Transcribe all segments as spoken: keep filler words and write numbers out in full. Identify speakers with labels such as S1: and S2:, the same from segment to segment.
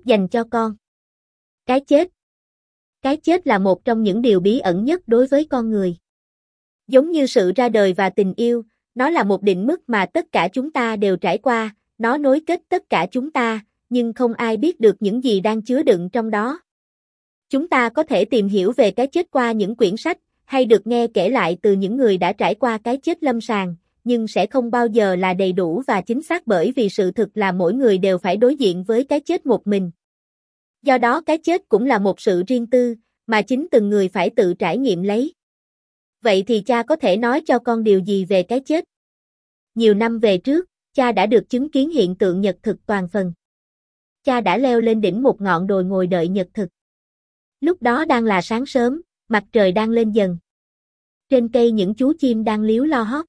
S1: Dành cho con. Cái chết. Cái chết là một trong những điều bí ẩn nhất đối với con người. Giống như sự ra đời và tình yêu, nó là một định mức mà tất cả chúng ta đều trải qua, nó nối kết tất cả chúng ta, nhưng không ai biết được những gì đang chứa đựng trong đó. Chúng ta có thể tìm hiểu về cái chết qua những quyển sách, hay được nghe kể lại từ những người đã trải qua cái chết lâm sàng, nhưng sẽ không bao giờ là đầy đủ và chính xác bởi vì sự thực là mỗi người đều phải đối diện với cái chết một mình. Do đó cái chết cũng là một sự riêng tư, mà chính từng người phải tự trải nghiệm lấy. Vậy thì cha có thể nói cho con điều gì về cái chết? Nhiều năm về trước, cha đã được chứng kiến hiện tượng nhật thực toàn phần. Cha đã leo lên đỉnh một ngọn đồi ngồi đợi nhật thực. Lúc đó đang là sáng sớm, mặt trời đang lên dần. Trên cây những chú chim đang líu lo hót.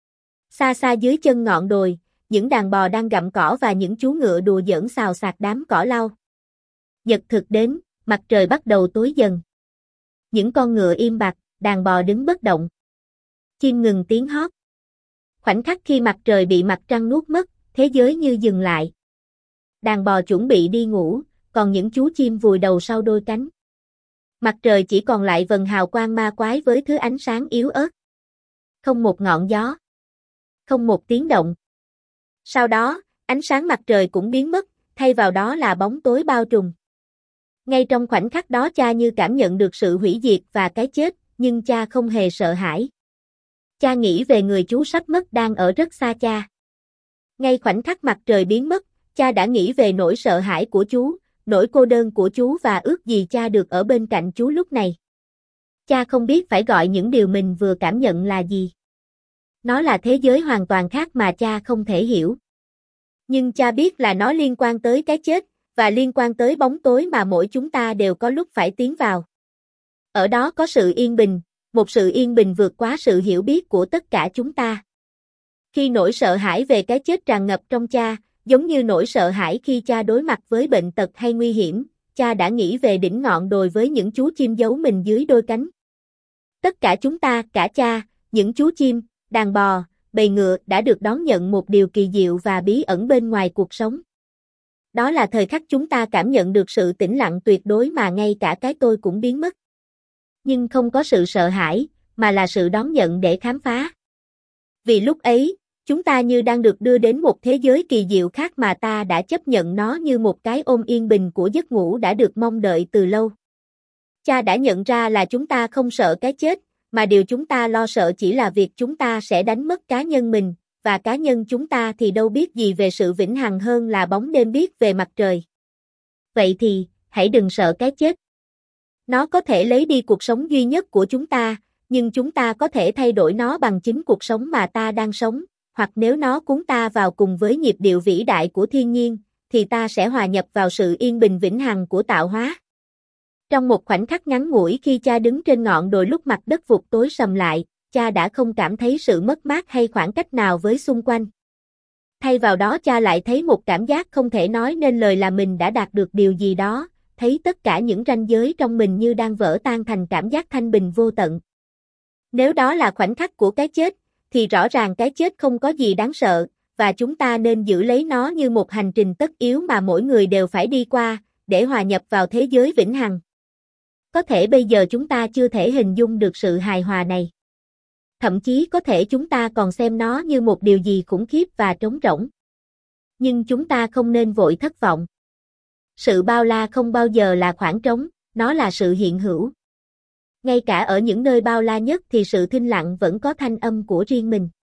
S1: Xa xa dưới chân ngọn đồi, những đàn bò đang gặm cỏ và những chú ngựa đùa giỡn xào xạc đám cỏ lau. Nhật thực đến, mặt trời bắt đầu tối dần. Những con ngựa im bặt, đàn bò đứng bất động. Chim ngừng tiếng hót. Khoảnh khắc khi mặt trời bị mặt trăng nuốt mất, thế giới như dừng lại. Đàn bò chuẩn bị đi ngủ, còn những chú chim vùi đầu sau đôi cánh. Mặt trời chỉ còn lại vầng hào quang ma quái với thứ ánh sáng yếu ớt. Không một ngọn gió. Không một tiếng động. Sau đó, ánh sáng mặt trời cũng biến mất, thay vào đó là bóng tối bao trùm. Ngay trong khoảnh khắc đó cha như cảm nhận được sự hủy diệt và cái chết, nhưng cha không hề sợ hãi. Cha nghĩ về người chú sắp mất đang ở rất xa cha. Ngay khoảnh khắc mặt trời biến mất, cha đã nghĩ về nỗi sợ hãi của chú, nỗi cô đơn của chú và ước gì cha được ở bên cạnh chú lúc này. Cha không biết phải gọi những điều mình vừa cảm nhận là gì. Nó là thế giới hoàn toàn khác mà cha không thể hiểu. Nhưng cha biết là nó liên quan tới cái chết, và liên quan tới bóng tối mà mỗi chúng ta đều có lúc phải tiến vào. Ở đó có sự yên bình, một sự yên bình vượt quá sự hiểu biết của tất cả chúng ta. Khi nỗi sợ hãi về cái chết tràn ngập trong cha, giống như nỗi sợ hãi khi cha đối mặt với bệnh tật hay nguy hiểm, cha đã nghĩ về đỉnh ngọn đồi với những chú chim giấu mình dưới đôi cánh. Tất cả chúng ta, cả cha, những chú chim, đàn bò, bầy ngựa đã được đón nhận một điều kỳ diệu và bí ẩn bên ngoài cuộc sống. Đó là thời khắc chúng ta cảm nhận được sự tĩnh lặng tuyệt đối mà ngay cả cái tôi cũng biến mất. Nhưng không có sự sợ hãi, mà là sự đón nhận để khám phá. Vì lúc ấy, chúng ta như đang được đưa đến một thế giới kỳ diệu khác mà ta đã chấp nhận nó như một cái ôm yên bình của giấc ngủ đã được mong đợi từ lâu. Cha đã nhận ra là chúng ta không sợ cái chết, mà điều chúng ta lo sợ chỉ là việc chúng ta sẽ đánh mất cá nhân mình, và cá nhân chúng ta thì đâu biết gì về sự vĩnh hằng hơn là bóng đêm biết về mặt trời. Vậy thì, hãy đừng sợ cái chết. Nó có thể lấy đi cuộc sống duy nhất của chúng ta, nhưng chúng ta có thể thay đổi nó bằng chính cuộc sống mà ta đang sống, hoặc nếu nó cuốn ta vào cùng với nhịp điệu vĩ đại của thiên nhiên, thì ta sẽ hòa nhập vào sự yên bình vĩnh hằng của tạo hóa. Trong một khoảnh khắc ngắn ngủi khi cha đứng trên ngọn đồi lúc mặt đất vụt tối sầm lại, cha đã không cảm thấy sự mất mát hay khoảng cách nào với xung quanh. Thay vào đó cha lại thấy một cảm giác không thể nói nên lời là mình đã đạt được điều gì đó, thấy tất cả những ranh giới trong mình như đang vỡ tan thành cảm giác thanh bình vô tận. Nếu đó là khoảnh khắc của cái chết, thì rõ ràng cái chết không có gì đáng sợ, và chúng ta nên giữ lấy nó như một hành trình tất yếu mà mỗi người đều phải đi qua, để hòa nhập vào thế giới vĩnh hằng. Có thể bây giờ chúng ta chưa thể hình dung được sự hài hòa này. Thậm chí có thể chúng ta còn xem nó như một điều gì khủng khiếp và trống rỗng. Nhưng chúng ta không nên vội thất vọng. Sự bao la không bao giờ là khoảng trống, nó là sự hiện hữu. Ngay cả ở những nơi bao la nhất thì sự thinh lặng vẫn có thanh âm của riêng mình.